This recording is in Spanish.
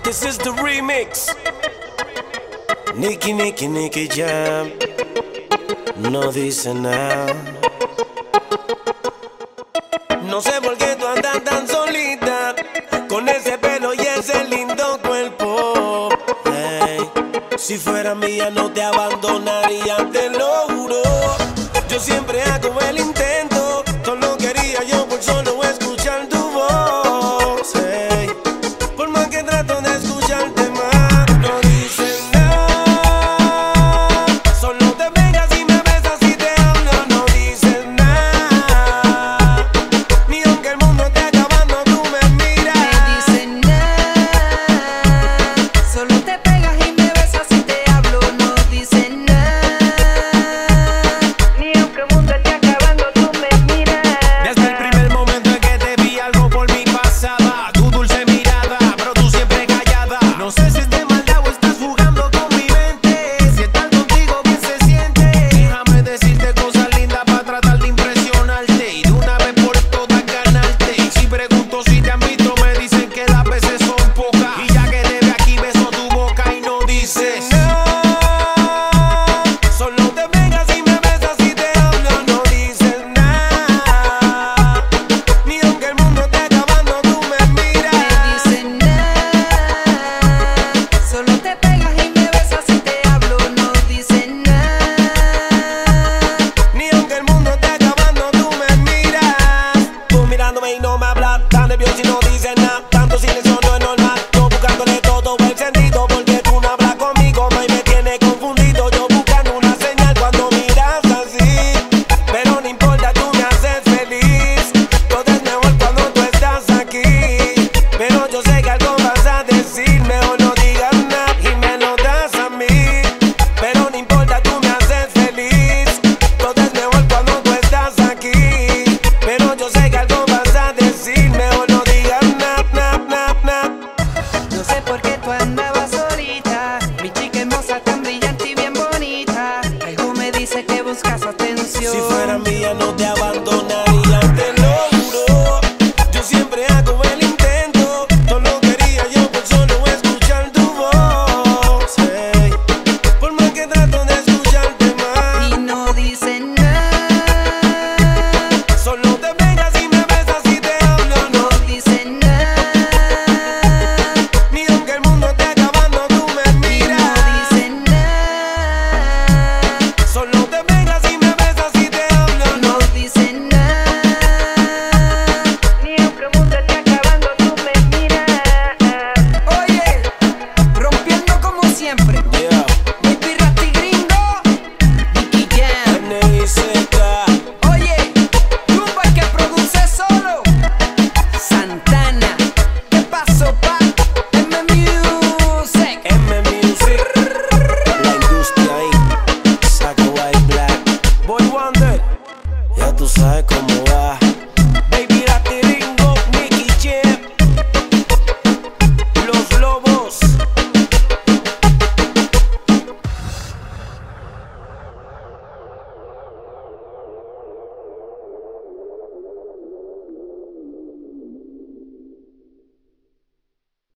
This is the remix. Nicky Jam. No dice nada. No sé por qué tú andas tan solita, con ese pelo y ese lindo cuerpo. Hey, si fuera mía no te abandonaría, te lo juro. Yo siempre hago el intento, solo quería yo por solo escuchar tu voz. Hey, por más que trato de escucharte más, no dices nada. Solo te pegas y me besas y te hablo, no dices nada. Ni aunque el mundo esté acabando, tú me miras. No dices nada. Solo te pegas y me besas y te hablo, no dices nada. Ni aunque el mundo esté acabando, tú me miras. Desde el primer momento en que te vi, algo por mí pasaba. Tu dulce mirada, pero tú siempre callada. No sé si es de maldad o estás jugando con mi mente. Si estar contigo bien se siente. Déjame decirte cosas lindas para tratar de impresionarte y de una vez por todas ganarte. Y si pregunto si te han visto, me dicen que las veces son pocas. Y ya que te ve aquí, beso tu boca y no dices nada. Solo te pegas y me besas y te hablo, no dices nada. Ni aunque el mundo esté acabando, tú me miras. No dices nada. Solo te pegas y me besas y te hablo, no dices nada. Ni aunque el mundo esté acabando, tú me miras. Tú mirándome y no me hablas, tan nervioso y no dices nada. Tanto silencio no es normal, yo buscándole todo el sentido. Porque tú no hablas conmigo, y me tiene confundido. Yo buscando una señal cuando miras así. Pero no importa, tú me haces feliz. Todo es mejor cuando tú estás aquí. Pero yo sé que algo vas a decir, mejor no digas nada y me lo das a mí. Pero no importa, tú me haces feliz. Todo es mejor cuando tú estás aquí. Pero yo sé que algo vas a decir, mejor no digas nada, nada. No sé por qué tú andabas solita, mi chica hermosa, tan brillante y bien bonita. Algo me dice que buscas atención. Si fuera mía no te abandonaría, te lo juro. Yo siempre hago el intento, solo quería yo por solo escuchar tu voz. Hey, por más que trato de escucharte más, Y no dices nada. solo te pegas y me besas y te hablo, No no. dices nada. Ni aunque el mundo esté acabando, tú me Y no miras. dices nada. Solo te pegas y me besas y te hablo, No no. dices nada. Ni aunque el mundo esté acabando, tú me miras. Oye, rompiendo como siempre. Yeah, Baby Rasti Gringo, Nicky Jam. NICK. Oye, Jumbo el que produce solo. Santana, ¿qué pasó, pa? M-Music. M-Music, la industria ahí, Saco White Black, Boy Wonder, ya tú sabes